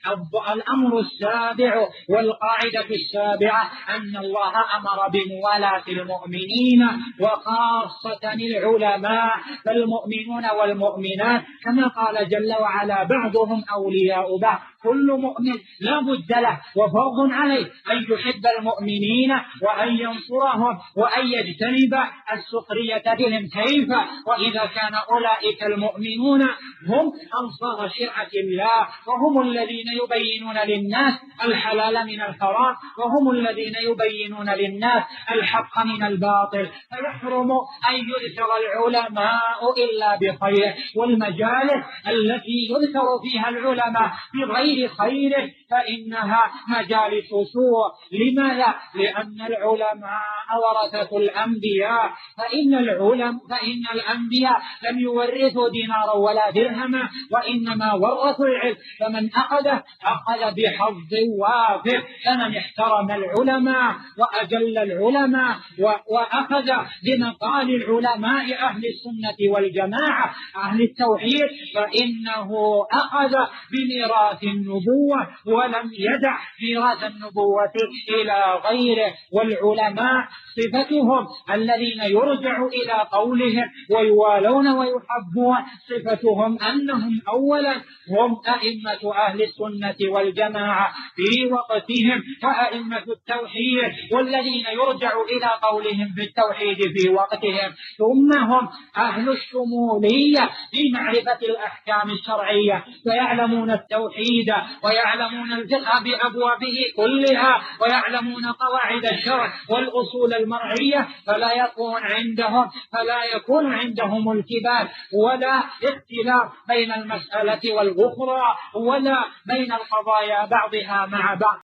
الأمر السابع والقاعدة السابعة أن الله أمر بموالاة المؤمنين وخاصة العلماء، فالمؤمنون والمؤمنات كما قال جل وعلا بعضهم أولياء بعض. كل مؤمن لا بد له وفرض عليه أن يحب المؤمنين وأن ينصرهم وأن يجتنب السخرية بهم. كيف وإذا كان أولئك المؤمنون هم أنصار شرعة الله، وهم الذين يبينون للناس الحلال من الحرام، وهم الذين يبينون للناس الحق من الباطل، فيحرم أن يذكر العلماء إلا بخير، والمجالس التي يذكر فيها العلماء بغير خير فإنها مجالس سوء. لماذا؟ لأن العلماء ورثة الأنبياء، فإن الأنبياء لم يورثوا دينارا ولا درهما، وإنما ورثوا العلم، فمن أخذه أخذ بحظ وافر. فمن احترم العلماء وأجل العلماء وأخذ بمقال العلماء أهل السنة والجماعة أهل التوحيد فإنه أخذ بميراث النبوة ولم يدع ميراث النبوة إلى غيره. والعلماء صفتهم الذين يرجع إلى قولهم ويوالون ويحبون، صفتهم أنهم أولا هم أئمة أهل السنة والجماعة في وقتهم وأئمة التوحيد والذين يرجع إلى قولهم في التوحيد في وقتهم، ثم هم أهل الشمولية في معرفة الأحكام الشرعية، ويعلمون التوحيد ويعلمون الفقه بأبوابه كلها ويعلمون قواعد الشرع والأصول المرعية، فلا يكون عندهم التباس ولا اختلاف بين المسألة والأخرى ولا بين القضايا بعضها مع بعض.